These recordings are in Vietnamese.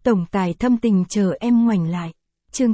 Tổng tài thâm tình chờ em ngoảnh lại. Chương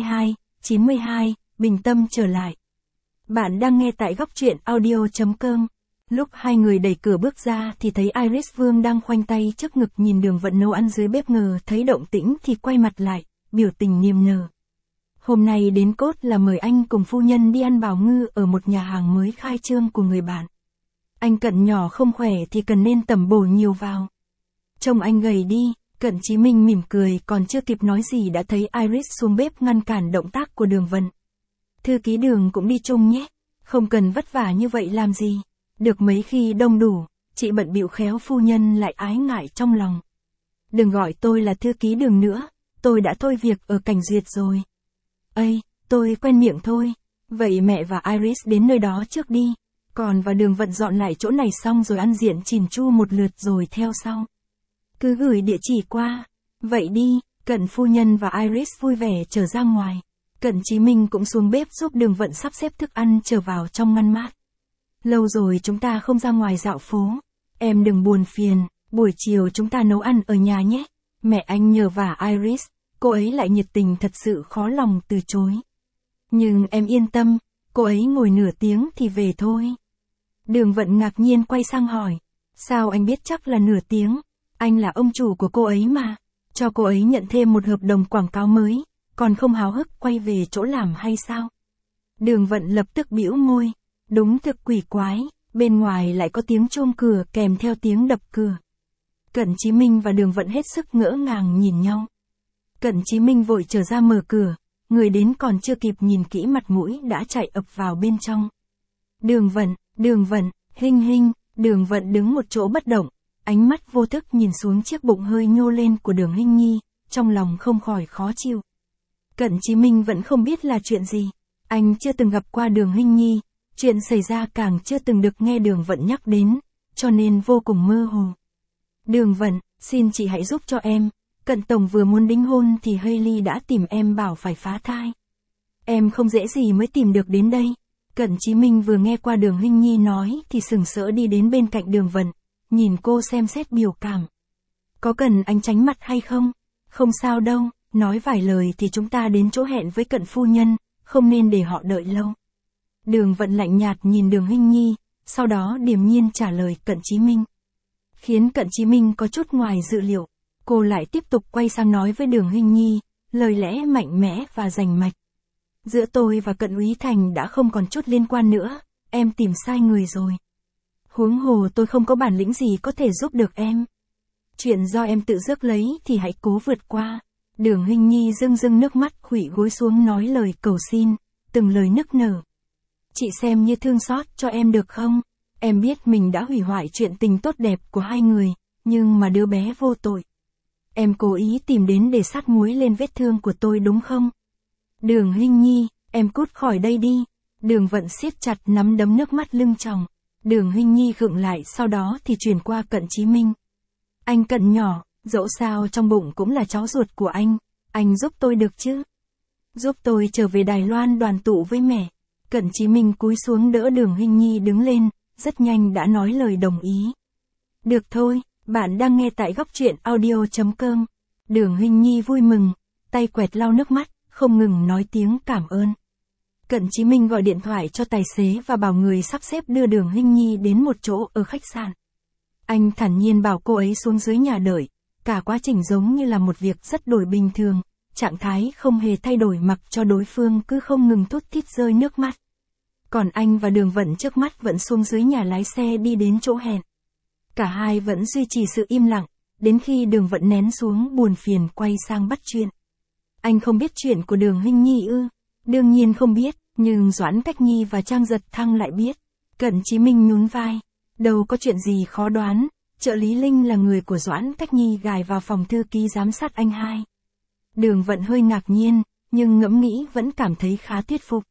92, bình tâm trở lại. Bạn đang nghe tại góc truyện audio.com. Lúc hai người đẩy cửa bước ra thì thấy Iris Vương đang khoanh tay trước ngực nhìn Đường Vận nấu ăn dưới bếp, ngờ thấy động tĩnh thì quay mặt lại, biểu tình niềm nở. Hôm nay đến cốt là mời anh cùng phu nhân đi ăn bào ngư ở một nhà hàng mới khai trương của người bạn. Anh Cận nhỏ không khỏe thì cần nên tẩm bổ nhiều vào. Trông anh gầy đi. Cận Chí Minh mỉm cười, còn chưa kịp nói gì đã thấy Iris xuống bếp ngăn cản động tác của Đường Vận. Thư ký Đường cũng đi chung nhé, không cần vất vả như vậy làm gì, được mấy khi đông đủ, chị bận bịu khéo phu nhân lại ái ngại trong lòng. Đừng gọi tôi là thư ký Đường nữa, tôi đã thôi việc ở Cảnh Duyệt rồi. Ây, tôi quen miệng thôi, vậy mẹ và Iris đến nơi đó trước đi, còn và Đường Vận dọn lại chỗ này xong rồi ăn diện chỉn chu một lượt rồi theo sau. Cứ gửi địa chỉ qua. Vậy đi. Cận phu nhân và Iris vui vẻ trở ra ngoài. Cận Chí Minh cũng xuống bếp giúp Đường Vận sắp xếp thức ăn trở vào trong ngăn mát. Lâu rồi chúng ta không ra ngoài dạo phố. Em đừng buồn phiền, buổi chiều chúng ta nấu ăn ở nhà nhé. Mẹ anh nhờ vả Iris, cô ấy lại nhiệt tình thật sự khó lòng từ chối. Nhưng em yên tâm, cô ấy ngồi nửa tiếng thì về thôi. Đường Vận ngạc nhiên quay sang hỏi. Sao anh biết chắc là nửa tiếng? Anh là ông chủ của cô ấy mà, cho cô ấy nhận thêm một hợp đồng quảng cáo mới, còn không háo hức quay về chỗ làm hay sao? Đường Vận lập tức bĩu môi, đúng thực quỷ quái, bên ngoài lại có tiếng chuông cửa kèm theo tiếng đập cửa. Cận Chí Minh và Đường Vận hết sức ngỡ ngàng nhìn nhau. Cận Chí Minh vội trở ra mở cửa, người đến còn chưa kịp nhìn kỹ mặt mũi đã chạy ập vào bên trong. Đường Vận, Hinh, Đường Vận đứng một chỗ bất động. Ánh mắt vô thức nhìn xuống chiếc bụng hơi nhô lên của Đường Hinh Nhi, trong lòng không khỏi khó chịu. Cận Chí Minh vẫn không biết là chuyện gì, anh chưa từng gặp qua Đường Hinh Nhi, chuyện xảy ra càng chưa từng được nghe Đường Vận nhắc đến, cho nên vô cùng mơ hồ. Đường Vận, xin chị hãy giúp cho em, Cận tổng vừa muốn đính hôn thì Hailey đã tìm em bảo phải phá thai. Em không dễ gì mới tìm được đến đây. Cận Chí Minh vừa nghe qua Đường Hinh Nhi nói thì sừng sỡ đi đến bên cạnh Đường Vận. Nhìn cô xem xét biểu cảm. Có cần anh tránh mặt hay không? Không sao đâu, nói vài lời thì chúng ta đến chỗ hẹn với Cận phu nhân, không nên để họ đợi lâu. Đường Vận lạnh nhạt nhìn Đường Hinh Nhi, sau đó điềm nhiên trả lời Cận Chí Minh. Khiến Cận Chí Minh có chút ngoài dự liệu, cô lại tiếp tục quay sang nói với Đường Hinh Nhi, lời lẽ mạnh mẽ và rành mạch. Giữa tôi và Cận úy Thành đã không còn chút liên quan nữa, em tìm sai người rồi. Huống hồ tôi không có bản lĩnh gì có thể giúp được em. Chuyện do em tự rước lấy thì hãy cố vượt qua. Đường Hinh Nhi rưng nước mắt khuỵu gối xuống nói lời cầu xin, từng lời nức nở. Chị xem như thương xót cho em được không? Em biết mình đã hủy hoại chuyện tình tốt đẹp của hai người, nhưng mà đứa bé vô tội. Em cố ý tìm đến để sát muối lên vết thương của tôi đúng không? Đường Hinh Nhi, em cút khỏi đây đi. Đường Vận siết chặt nắm đấm, nước mắt lưng tròng. Đường Hinh Nhi khựng lại, sau đó thì chuyển qua Cận Chí Minh. Anh Cận nhỏ, dẫu sao trong bụng cũng là cháu ruột của anh giúp tôi được chứ? Giúp tôi trở về Đài Loan đoàn tụ với mẹ. Cận Chí Minh cúi xuống đỡ Đường Hinh Nhi đứng lên, rất nhanh đã nói lời đồng ý. Được thôi, bạn đang nghe tại góc truyện audio.com. Đường Hinh Nhi vui mừng, tay quẹt lau nước mắt, không ngừng nói tiếng cảm ơn. Cận Chí Minh gọi điện thoại cho tài xế và bảo người sắp xếp đưa Đường Hinh Nhi đến một chỗ ở khách sạn. Anh thản nhiên bảo cô ấy xuống dưới nhà đợi, cả quá trình giống như là một việc rất đổi bình thường, trạng thái không hề thay đổi mặc cho đối phương cứ không ngừng thút thít rơi nước mắt. Còn anh và Đường Vận trước mắt vẫn xuống dưới nhà lái xe đi đến chỗ hẹn. Cả hai vẫn duy trì sự im lặng, đến khi Đường Vận nén xuống buồn phiền quay sang bắt chuyện. Anh không biết chuyện của Đường Hinh Nhi ư? Đương nhiên không biết, nhưng Doãn Cách Nhi và Trang Giật Thăng lại biết. Cận Chí Minh nhún vai. Đâu có chuyện gì khó đoán, trợ lý Linh là người của Doãn Cách Nhi gài vào phòng thư ký giám sát anh hai. Đường Vận hơi ngạc nhiên, nhưng ngẫm nghĩ vẫn cảm thấy khá thuyết phục.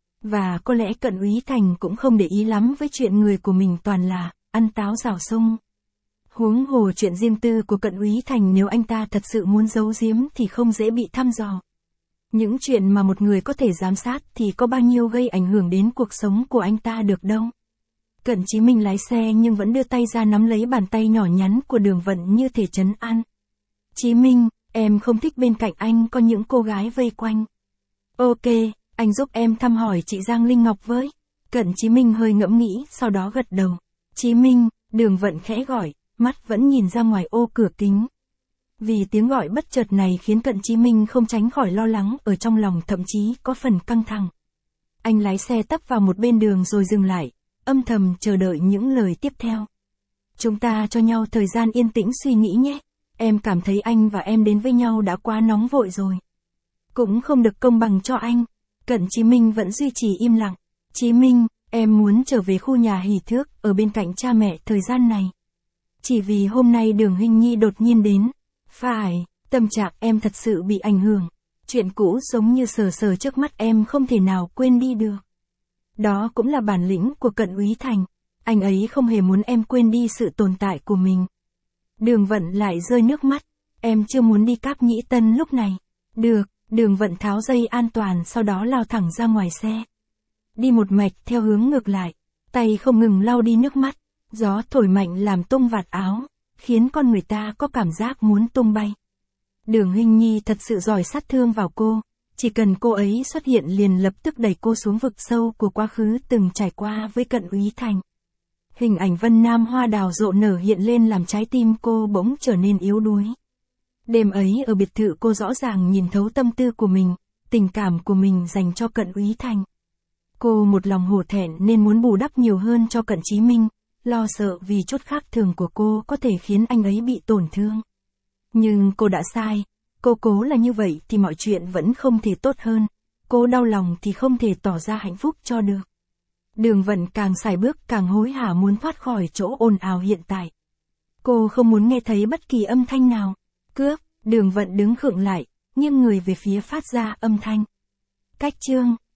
Và có lẽ Cận úy Thành cũng không để ý lắm với chuyện người của mình toàn là ăn táo rào sung. Huống hồ chuyện riêng tư của Cận úy Thành nếu anh ta thật sự muốn giấu giếm thì không dễ bị thăm dò. Những chuyện mà một người có thể giám sát thì có bao nhiêu gây ảnh hưởng đến cuộc sống của anh ta được đâu. Cận Chí Minh lái xe nhưng vẫn đưa tay ra nắm lấy bàn tay nhỏ nhắn của Đường Vận như thể trấn an. Chí Minh, Em không thích bên cạnh anh có những cô gái vây quanh. Ok, anh giúp em thăm hỏi chị Giang Linh Ngọc với. Cận Chí Minh hơi ngẫm nghĩ, sau đó gật đầu. Chí Minh, Đường Vận khẽ gọi, mắt vẫn nhìn ra ngoài ô cửa kính. Vì tiếng gọi bất chợt này khiến Cận Chí Minh không tránh khỏi lo lắng, ở trong lòng thậm chí có phần căng thẳng. Anh lái xe tấp vào một bên đường rồi dừng lại, âm thầm chờ đợi những lời tiếp theo. Chúng ta cho nhau thời gian yên tĩnh suy nghĩ nhé. Em cảm thấy anh và em đến với nhau đã quá nóng vội rồi. Cũng không được công bằng cho anh. Cận Chí Minh vẫn duy trì im lặng. Chí Minh, em muốn trở về khu nhà hỉ thước, ở bên cạnh cha mẹ thời gian này. Chỉ vì hôm nay Đường Hinh Nhi đột nhiên đến. Phải, tâm trạng em thật sự bị ảnh hưởng. Chuyện cũ giống như sờ sờ trước mắt em không thể nào quên đi được. Đó cũng là bản lĩnh của Cận Úy Thành. Anh ấy không hề muốn em quên đi sự tồn tại của mình. Đường Vận lại rơi nước mắt. Em chưa muốn đi Cáp Nhĩ Tân lúc này. Được, Đường Vận tháo dây an toàn sau đó lao thẳng ra ngoài xe. Đi một mạch theo hướng ngược lại. Tay không ngừng lau đi nước mắt. Gió thổi mạnh làm tung vạt áo, khiến con người ta có cảm giác muốn tung bay. Đường Hinh Nhi thật sự giỏi sát thương vào cô. Chỉ cần cô ấy xuất hiện liền lập tức đẩy cô xuống vực sâu của quá khứ từng trải qua với Cận Úy Thành. Hình ảnh Vân Nam hoa đào rộ nở hiện lên làm trái tim cô bỗng trở nên yếu đuối. Đêm ấy ở biệt thự cô rõ ràng nhìn thấu tâm tư của mình, tình cảm của mình dành cho Cận Úy Thành. Cô một lòng hổ thẹn nên muốn bù đắp nhiều hơn cho Cận Chí Minh, lo sợ vì chút khác thường của cô có thể khiến anh ấy bị tổn thương. Nhưng cô đã sai, cô cố là như vậy thì mọi chuyện vẫn không thể tốt hơn, cô đau lòng thì không thể tỏ ra hạnh phúc cho được. Đường Vận càng sải bước càng hối hả muốn thoát khỏi chỗ ồn ào hiện tại. Cô không muốn nghe thấy bất kỳ âm thanh nào. Cướp, Đường Vận đứng khựng lại, nghiêng người về phía phát ra âm thanh. Cách chương